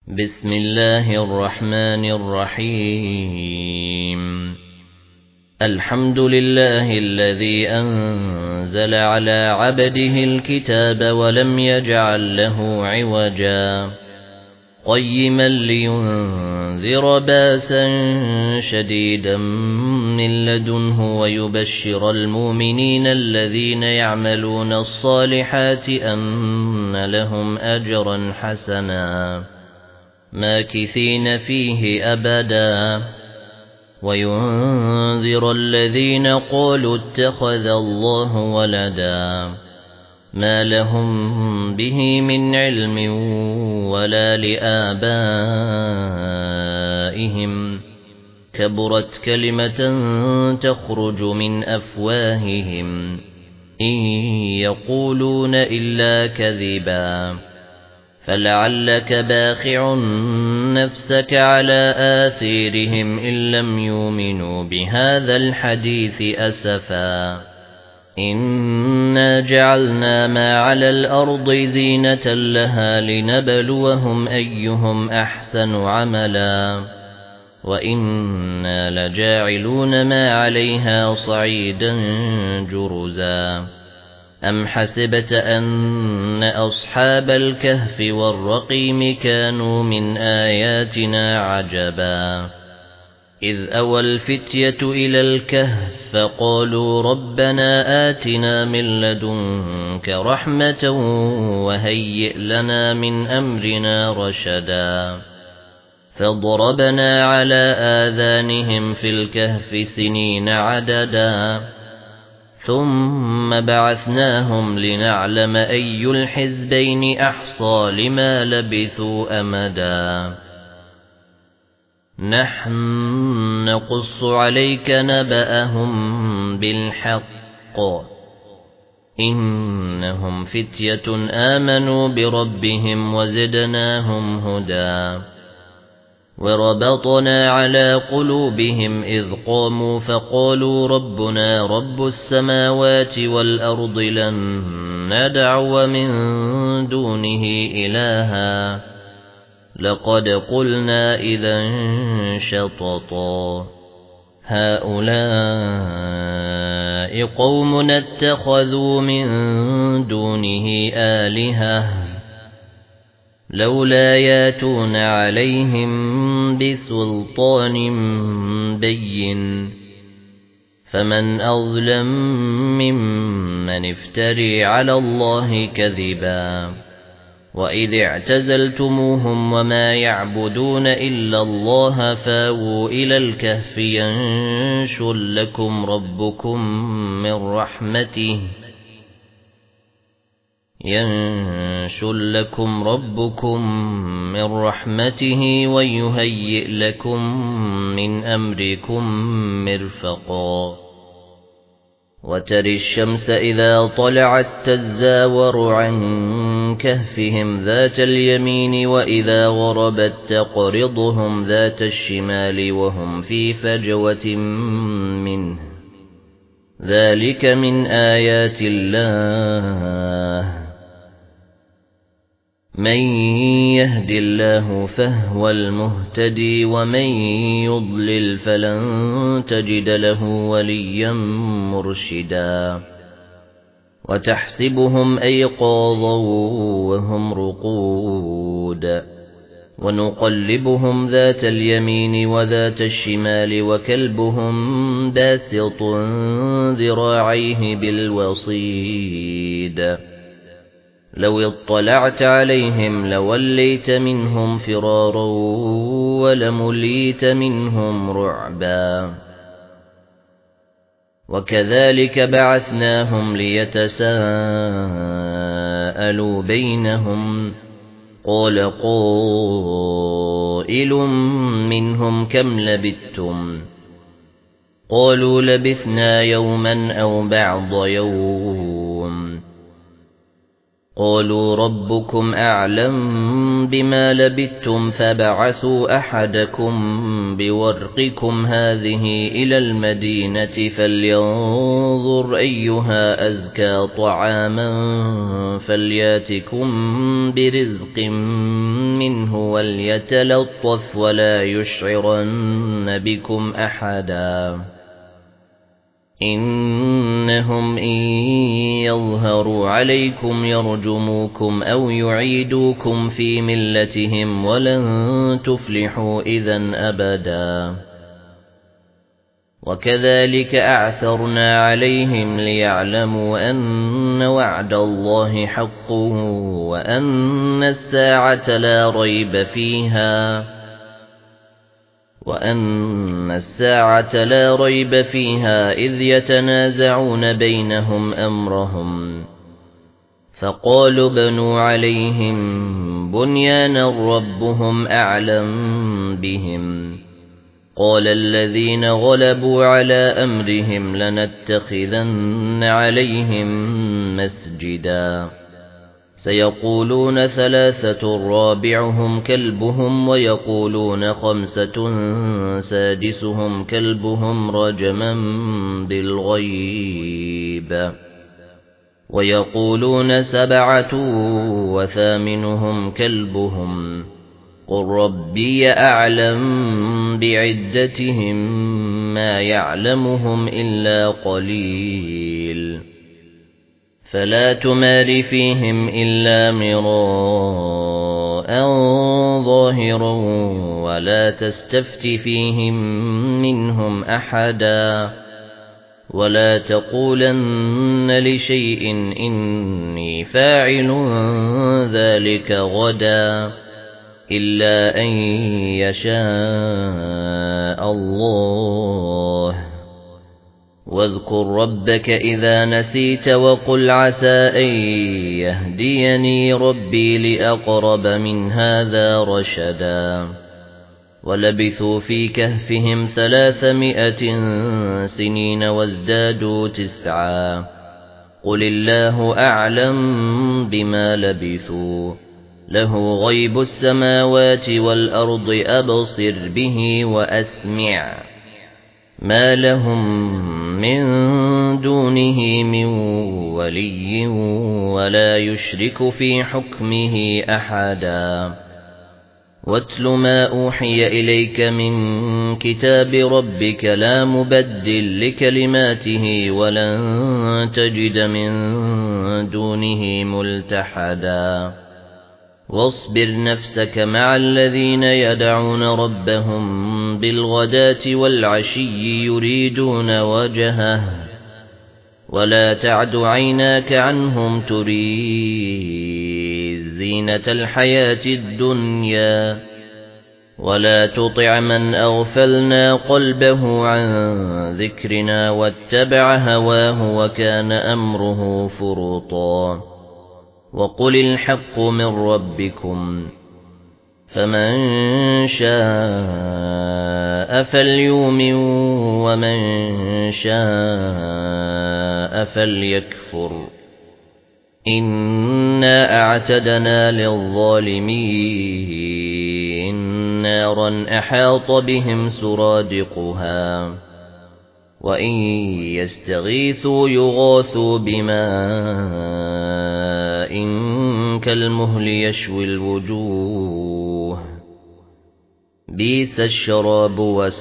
بسم الله الرحمن الرحيم الحمد لله الذي أنزل على عبده الكتاب ولم يجعل له عوجا قيما لينذر باسا شديدا من لدنه ويبشر المؤمنين الذين يعملون الصالحات أن لهم أجرا حسنا ماكثين فيه أبدا وينذر الذين قالوا اتخذ الله ولدا ما لهم به من علم ولا لآبائهم كبرت كلمة تخرج من أفواههم إن يقولون إلا كذبا فلعلك باخع نفسك على آثيرهم إن لم يؤمنوا بهذا الحديث أسفا إنا جعلنا ما على الأرض زينة لها لنبلوهم أيهم أحسن عملا وإنا لجاعلون ما عليها صعيدا جرزا أم حسبت أن أصحاب الكهف والرقيم كانوا من آياتنا عجبا إذ أوى الفتية إلى الكهف فقالوا ربنا آتنا من لدنك رحمة وهيئ لنا من أمرنا رشدا فضربنا على آذانهم في الكهف سنين عددا ثم بعثناهم لنعلم أي الحزبين أحصى لما لبثوا أمدا نحن نقص عليك نبأهم بالحق إنهم فتية آمنوا بربهم وزدناهم هدى وربطنا على قلوبهم إذ قاموا فقالوا ربنا رب السماوات والأرض لن ندعو من دونه إلها لقد قلنا إذا شططا هؤلاء قوم اتخذوا من دونه آلهة لولا ياتون عليهم بسلطان بين فمن أظلم ممن افتري على الله كذبا وإذ اعتزلتموهم وما يعبدون إلا الله فاووا إلى الكهف ينشر لكم ربكم من رحمته ويهيئ لكم من أمركم مرفقا وترى الشمس إذا طلعت تزاور عن كهفهم ذات اليمين وإذا غربت تقرضهم ذات الشمال وهم في فجوة منه ذلك من آيات الله من يهد الله فهو المهتدي ومن يضلل فلن تجد له وليا مرشدا وتحسبهم أيقاظا وهم رقود ونقلبهم ذات اليمين وذات الشمال وكلبهم باسط ذراعيه بالوصيد لو اطلعت عليهم لوليت منهم فرارا ولمليت منهم رعبا وكذلك بعثناهم ليتساءلوا بينهم قال قائل منهم كم لبثتم قالوا لبثنا يوما أو بعض يوم قالوا ربكم أعلم بما لبثتم فبعثوا أحدكم بورقكم هذه إلى المدينة فلينظر أيها أزكى طعاما فلياتكم برزق منه وليتلطف ولا يشعرن بكم أحدا إنهم إن يظهروا عليكم يرجموكم أو يعيدوكم في ملتهم ولن تفلحوا إذن أبدا وكذلك أعثرنا عليهم ليعلموا أن وعد الله حق وأن الساعة لا ريب فيها إذ يتنازعون بينهم أمرهم فقالوا بنوا عليهم بنيانا ربهم أعلم بهم قال الذين غلبوا على أمرهم لنتخذن عليهم مسجدا سيقولون 3 رابعهم كلبهم ويقولون 5 سادسهم كلبهم رجما بالغيب ويقولون 7 وثامنهم كلبهم قل ربي أعلم بعدتهم ما يعلمهم إلا قليل فلا تمار فيهم إلا مراء ظاهرا ولا تستفت فيهم منهم أحدا ولا تقولن لشيء إني فاعل ذلك غدا إلا أن يشاء الله واذكر ربك إذا نسيت وقل عسى أن يهديني ربي لأقرب من هذا رشدا ولبثوا في كهفهم 300 سنين وازدادوا 9 قل الله أعلم بما لبثوا له غيب السماوات والأرض أبصر به وأسمع ما لهم من دونه من ولي ولا يشرك في حكمه أحدا واتل ما أوحي إليك من كتاب ربك لا مبدل لكلماته ولن تجد من دونه ملتحدا واصبر نفسك مع الذين يدعون ربهم بالغداة والعشي يريدون وجهه ولا تعد عيناك عنهم تريد زينة الحياة الدنيا ولا تطع من أغفلنا قلبه عن ذكرنا واتبع هواه وكان أمره فرطا وقل الحق من ربكم فمن شاء فليؤمن ومن شاء فليكفر إنا أعتدنا للظالمين نارا أحاط بهم سرادقها وإن يستغيثوا يغاثوا بماء كالمهل يشوي الوجوه بئس الشراب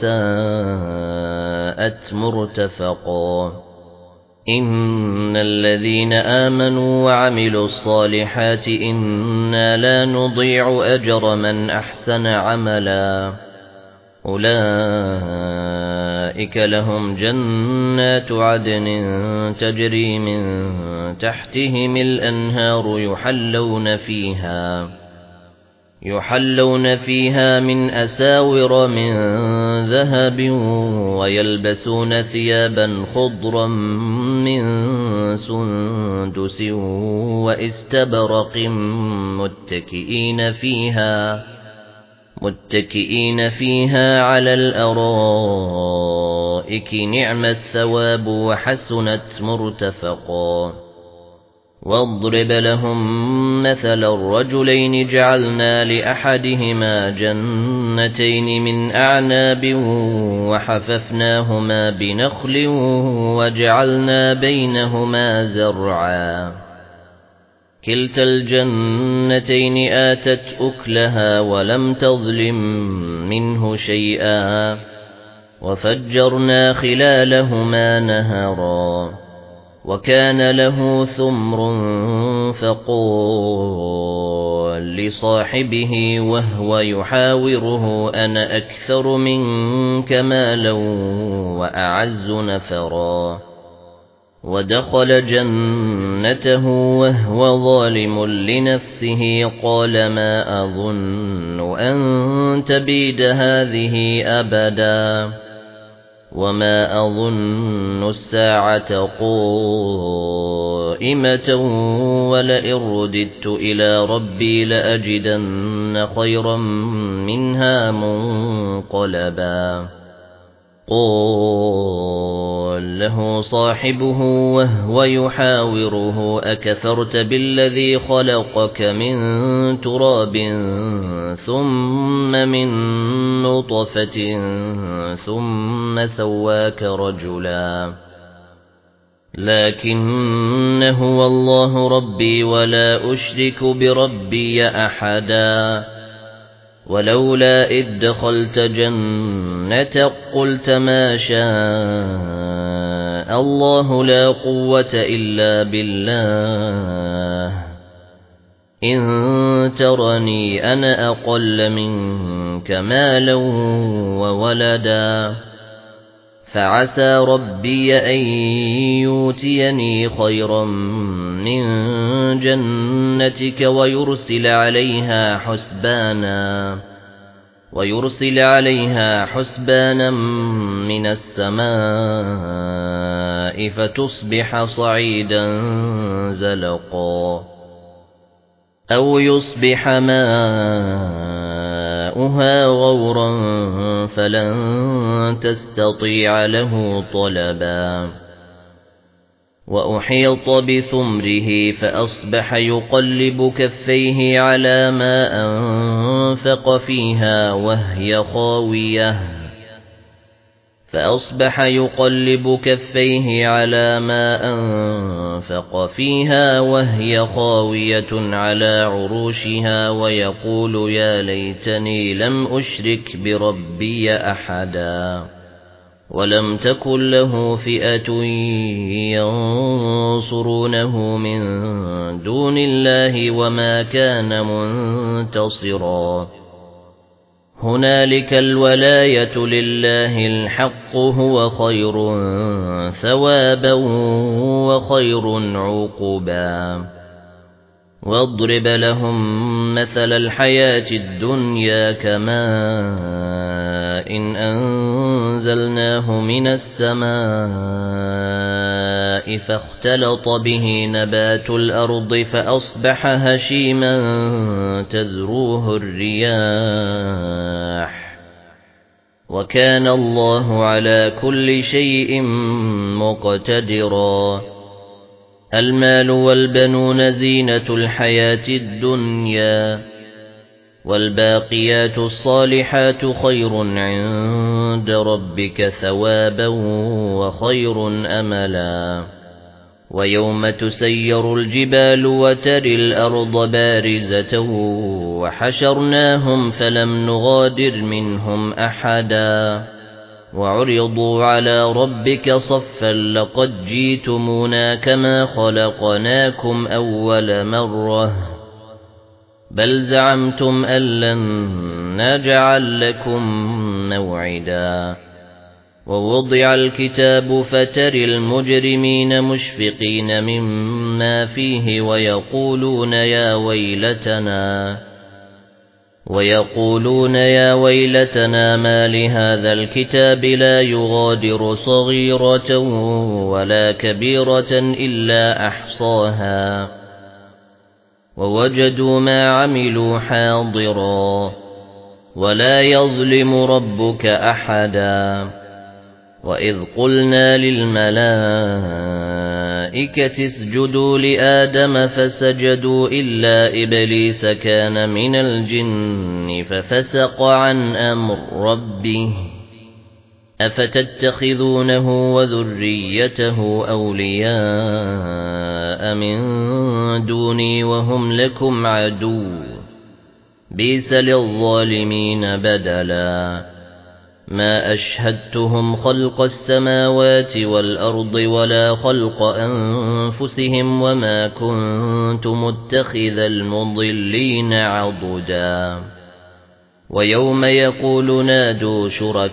وساءت مرتفقا إن الذين آمنوا وعملوا الصالحات إنا لا نضيع أجر من أحسن عملا أولئك لهم جنات عدن تجري من تحتهم الأنهار يحلون فيها من أساور من ذهب ويلبسون ثيابا خضرا من سندس واستبرق متكئين فيها على الأرائك نعم الثواب وحسنت مرتفقا واضرب لهم مثل الرجلين جعلنا لأحدهما جنتين من أعناب وحففناهما بنخل وجعلنا بينهما زرعا كلتا الجنتين آتت أكلها ولم تظلم منه شيئا وفجرنا خلالهما نهرا وكان له ثمر فقال لصاحبه وهو يحاوره أنا أكثر منك مالا وأعز نفرا ودخل جنته وهو ظالم لنفسه قال ما أظن أن تبيد هذه أبدا وما أظن الساعة قائمة ولئن رددت إلى ربي لأجدن خيرا منها منقلبا قال له صاحبه وهو يحاوره أكفرت بالذي خلقك من تراب ثم من نطفة ثم سواك رجلا لكن هو الله ربي ولا أشرك بربي أحدا ولولا إذ دخلت جنتك قلت ما شاء الله لا قوة إلا بالله إن ترني أنا أقل منك مالا وولدا فعسى ربي أن يؤتيني خيرا من جنتك ويرسل عليها حسبانا من السماء فتصبح صعيدا زلقا أو يصبح ماؤها غورا فلن تستطيع له طلبا وأحيط بثمره فأصبح يقلب كفيه على ما أنفق فيها وهي خاوية على عروشها ويقول يا ليتني لم أشرك بربي أحدا ولم تكن له فئة ينصرونه من دون الله وما كان منتصرا هنالك الولاية لله الحق هو خير ثوابا وخير عقبا واضرب لهم مثل الحياة الدنيا كماء إن أنزلناه من السماء فاختلط به نبات الأرض فأصبح هشيما تذروه الرياح وكان الله على كل شيء مقتدرا المال والبنون زينة الحياة الدنيا والباقيات الصالحات خير عند ربك ثوابا وخير أملا ويوم تسير الجبال وترى الأرض بارزة وحشرناهم فلم نغادر منهم أحدا وعرضوا على ربك صفا لقد جئتمونا كما خلقناكم أول مرة بل زعمتم أن لن نجعل لكم موعدا ووضع الكتاب فترى المجرمين مشفقين مما فيه ويقولون يا ويلتنا ما لهذا الكتاب لا يغادر صغيرة ولا كبيرة إلا أحصاها ووجدوا ما عملوا حاضرا ولا يظلم ربك أحدا وإذ قلنا للملائكة اسجدوا لآدم فسجدوا إلا إبليس كان من الجن ففسق عن أمر ربه أفتتخذونه وذريته أولياء من دوني وهم لكم عدو بئس للظالمين بدلا ما أشهدتهم خلق السماوات والأرض ولا خلق أنفسهم وما كنت متخذ المضلين عضدا ويوم يقول نادوا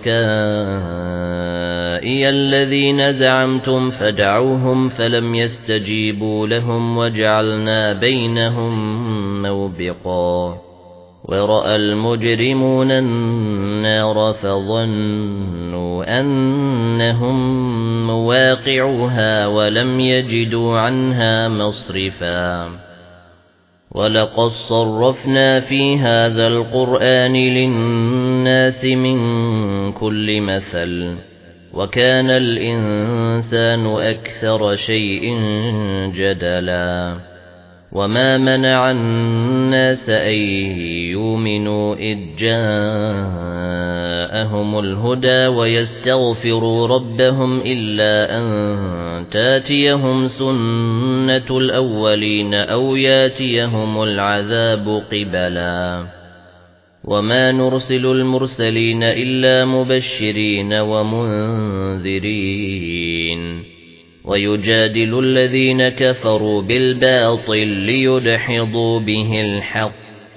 شركائي الذين زعمتم فدعوهم فلم يستجيبوا لهم وجعلنا بينهم موبقا ورأى المجرمون النار فظنوا أنهم مواقعوها ولم يجدوا عنها مصرفا ولقد صرفنا في هذا القرآن للناس من كل مثل وكان الإنسان أكثر شيء جدلا وما منع الناس أن يؤمنوا إذ جاءهم الهدى ويستغفروا ربهم إلا أن تاتيهم سنة الأولين أو ياتيهم العذاب قبلا وما نرسل المرسلين إلا مبشرين ومنذرين ويجادل الذين كفروا بالباطل ليدحضوا به الحق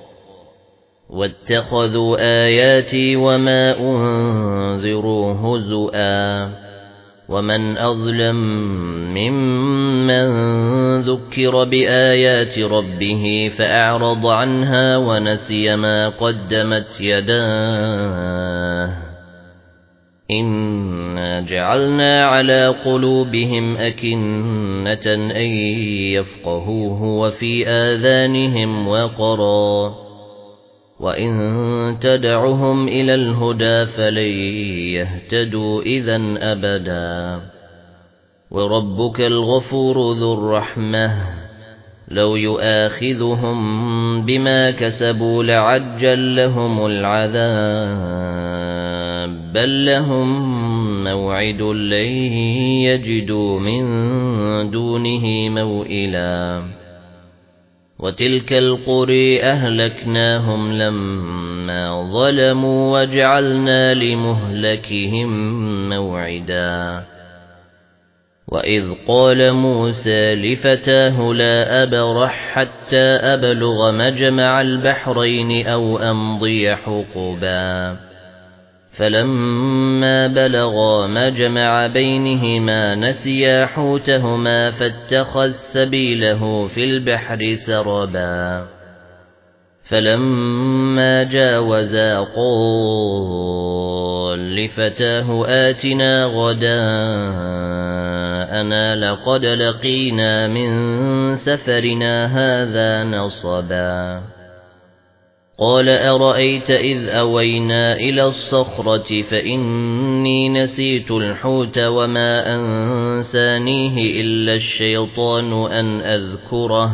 واتخذوا آياتي وما أنذروا هزؤا ومن أظلم ممن ذكر بآيات ربه فأعرض عنها ونسي ما قدمت يداه إنا جعلنا على قلوبهم أكنة أن يفقهوه وفي آذانهم وقرا وإن تدعهم إلى الهدى فلن يهتدوا إذًا أبدا وربك الغفور ذو الرحمة لو يؤاخذهم بما كسبوا لعجل لهم العذاب بل لهم موعد لن يجدوا من دونه موئلا وتلك القرى أهلكناهم لما ظلموا وجعلنا لمهلكهم موعدا وإذ قال موسى لفتاه لا أبرح حتى أبلغ مجمع البحرين أو أمضي حقبا فلما بلغا مجمع بينهما نسيا حوتهما فاتخذ سبيله في البحر سربا فلما جاوزا قال لفتاه آتنا غداءنا لقد لقينا من سفرنا هذا نصبا قال أرأيت إذ أوينا إلى الصخرة فإني نسيت الحوت وما أنسانيه إلا الشيطان أن أذكره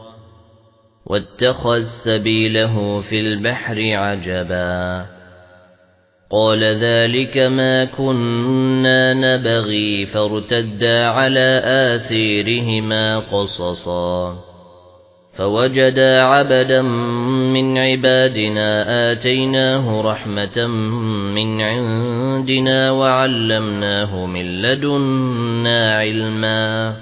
واتخذ سبيله في البحر عجبا قال ذلك ما كنا نبغي فارتدا على آثيرهما قصصا فوجدا عبدا من عبادنا آتيناه رحمة من عندنا وعلمناه من لدنا علما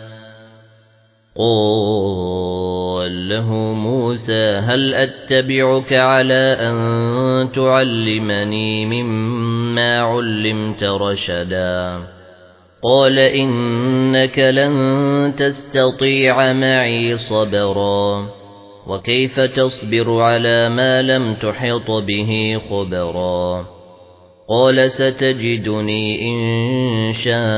قال له موسى هل أتبعك على أن تعلمني مما علمت رشدا قال إنك لن تستطيع معي صبرا وكيف تصبر على ما لم تحط به خبرا قال ستجدني إن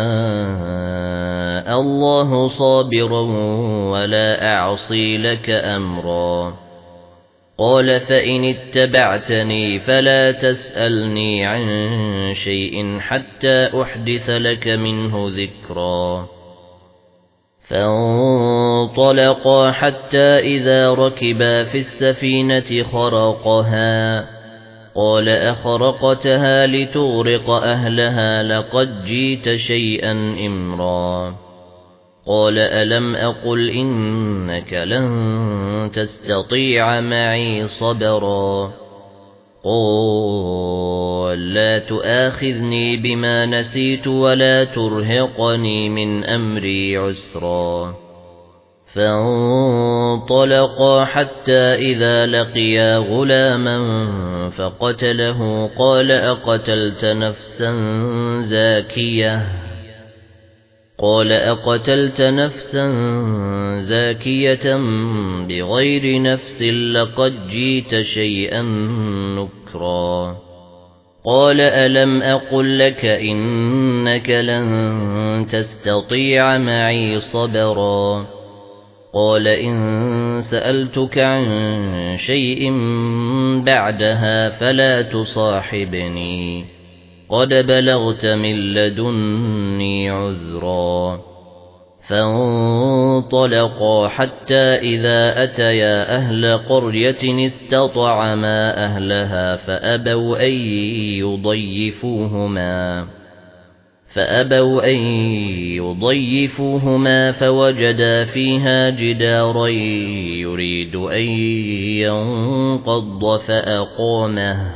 شاء الله صابرا ولا أعصي لك أمرا قال فإن اتبعتني فلا تسألني عن شيء حتى أحدث لك منه ذكرا فانطلقا حتى إذا ركبا في السفينة خرقها قال أخرقتها لتغرق أهلها لقد جئت شيئا إمرا قال ألم أقل إنك لن تستطيع معي صبرا قال لا تؤاخذني بما نسيت ولا ترهقني من أمري عسرا فانطلقا حتى إذا لقيا غلاما فقتله قال أقتلت نفسا زاكية بغير نفس لقد جئت شيئا نكرا قال ألم أقل لك إنك لن تستطيع معي صبرا قال إن سألتك عن شيء بعدها فلا تصاحبني قد بلغت من لدني عذرا فانطلقا حتى إذا أتيا أهل قرية استطعما أهلها فأبوا أن يضيفوهما فوجدا فيها جدارا يريد أن ينقض فأقامه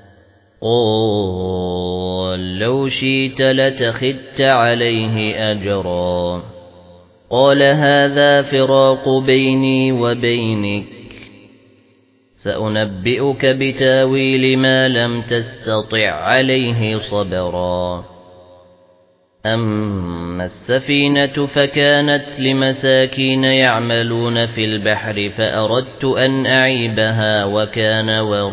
قال لو شئت لاتخذت عليه أجرا قال هذا فراق بيني وبينك سأنبئك بتاويل ما لم تستطع عليه صبرا أما السفينة فكانت لمساكين يعملون في البحر فأردت أن أعيبها وكان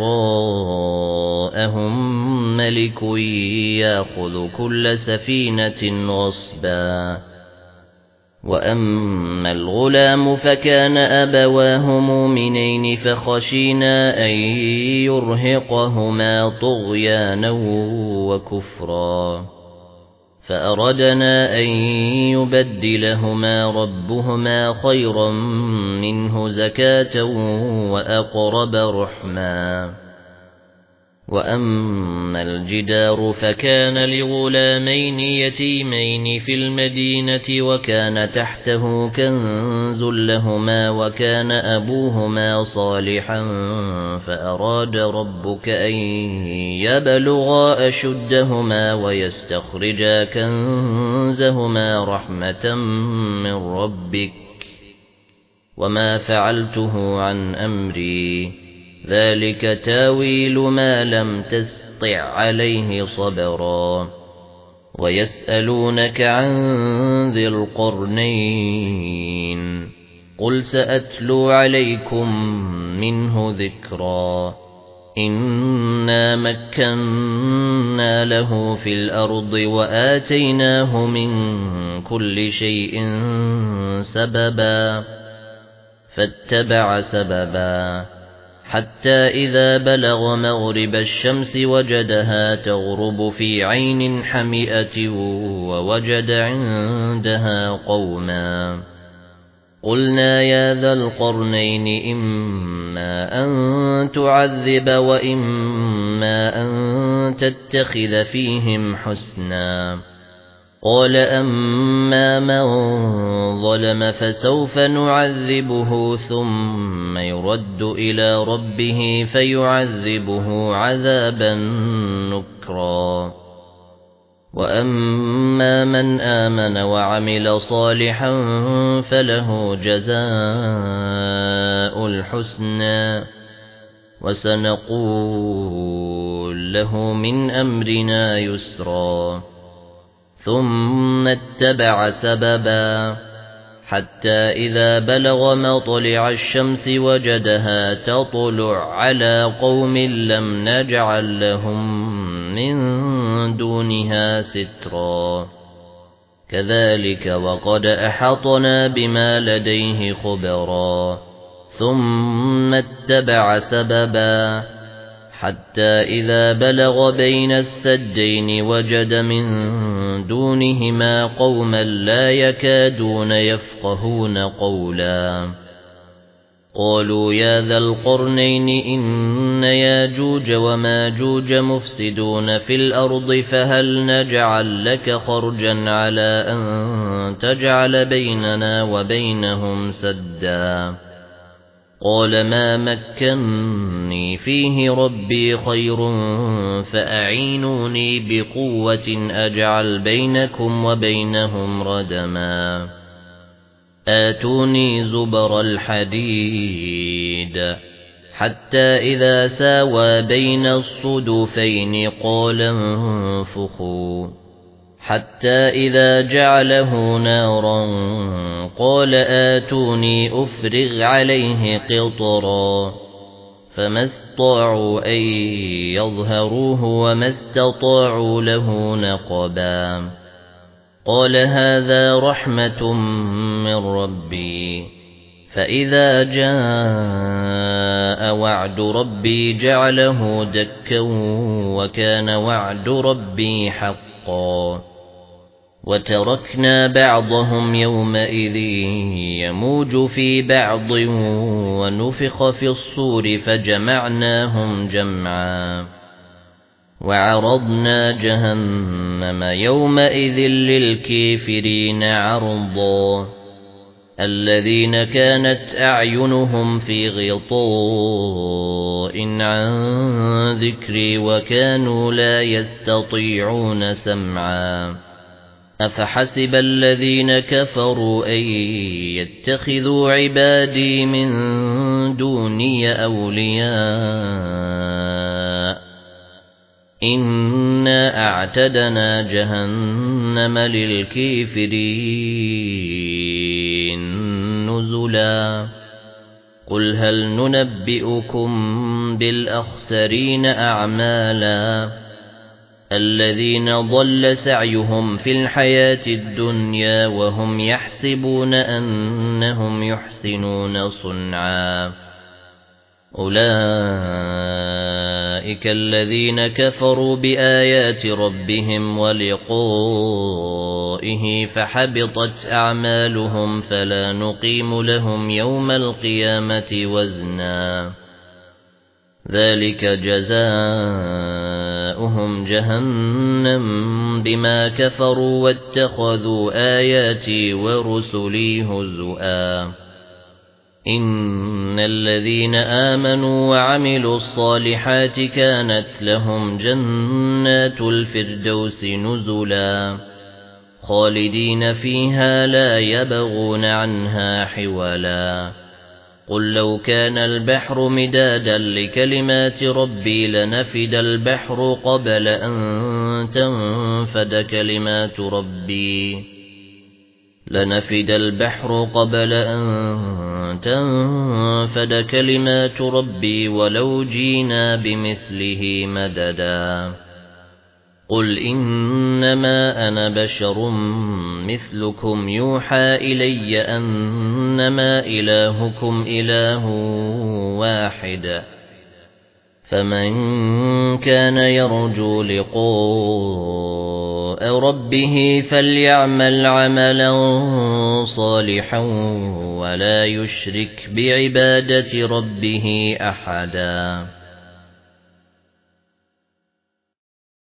وراءهم ملك يأخذ كل سفينة غصبا وأما الغلام فكان أبواه مؤمنين فخشينا أن يرهقهما طغيانا وكفرا فأردنا أن يبدلهما ربهما خيرا منه زكاة وأقرب رحما وأما الجدار فكان لغلامين يتيمين في المدينة وكان تحته كنز لهما وكان أبوهما صالحا فأراد ربك أن يبلغا أشدهما ويستخرجا كنزهما رحمة من ربك وما فعلته عن أمري ذلك تاويل ما لم تستطع عليه صبرا ويسألونك عن ذي القرنين قل سأتلو عليكم منه ذكرا إنا مكنا له في الأرض وآتيناه من كل شيء سببا فاتبع سببا حتى إذا بلغ مغرب الشمس وجدها تغرب في عين حمئة ووجد عندها قوما قلنا يا ذا القرنين إما أن تعذب وإما أن تتخذ فيهم حسنا قال أما من ظلم فسوف نعذبه ثم يرد إلى ربه فيعذبه عذابا نكرا وأما من آمن وعمل صالحا فله جزاء الحسنى وسنقول له من أمرنا يسرا ثم اتبع سببا حتى إذا بلغ مطلع الشمس وجدها تطلع على قوم لم نجعل لهم من دونها سترا كذلك وقد أحطنا بما لديه خبرا ثم اتبع سببا حتى إذا بلغ بين السدين وجد من دونهما قوما لا يكادون يفقهون قولا قالوا يا ذا القرنين إن ياجوج وماجوج مفسدون في الأرض فهل نجعل لك خرجا على أن تجعل بيننا وبينهم سدا قال ما مكنني فيه ربي خير فأعينوني بقوة أجعل بينكم وبينهم ردما آتوني زبر الحديد حتى إذا ساوى بين الصدفين قال انفخوا حتى إذا جعله نارا قال آتوني أفرغ عليه قطرا فما استطاعوا أن يظهروه وما استطاعوا له نقبا قال هذا رحمة من ربي فإذا جاء وعد ربي جعله دكا وكان وعد ربي حقا وتركنا بعضهم يومئذ يموج في بعض ونفخ في الصور فجمعناهم جمعا وعرضنا جهنم يومئذ للكافرين عرضا الذين كانت أعينهم في غطاء عن ذكري وكانوا لا يستطيعون سمعا أفحسب الذين كفروا أن يتخذوا عبادي من دوني أولياء إنا أعتدنا جهنم للكافرين نزلا قل هل ننبئكم بالأخسرين أعمالا الذين ضل سعيهم في الحياة الدنيا وهم يحسبون أنهم يحسنون صنعا أولئك الذين كفروا بآيات ربهم ولقائه فحبطت أعمالهم فلا نقيم لهم يوم القيامة وزنا ذلك جزاؤهم جهنم بما كفروا واتخذوا آياتي ورسلي هزؤا إن الذين آمنوا وعملوا الصالحات كانت لهم جنات الفردوس نزلا خالدين فيها لا يبغون عنها حولا قل لو كان البحر مدادا لكلمات ربي لنفد البحر قبل أن تنفد كلمات ربي ولو جينا بمثله مددا قل إنما أنا بشر مثلكم يوحى إلي أنما إلهكم إله واحد فمن كان يرجو لقاء ربه فليعمل عملا صالحا ولا يشرك بعبادة ربه أحدا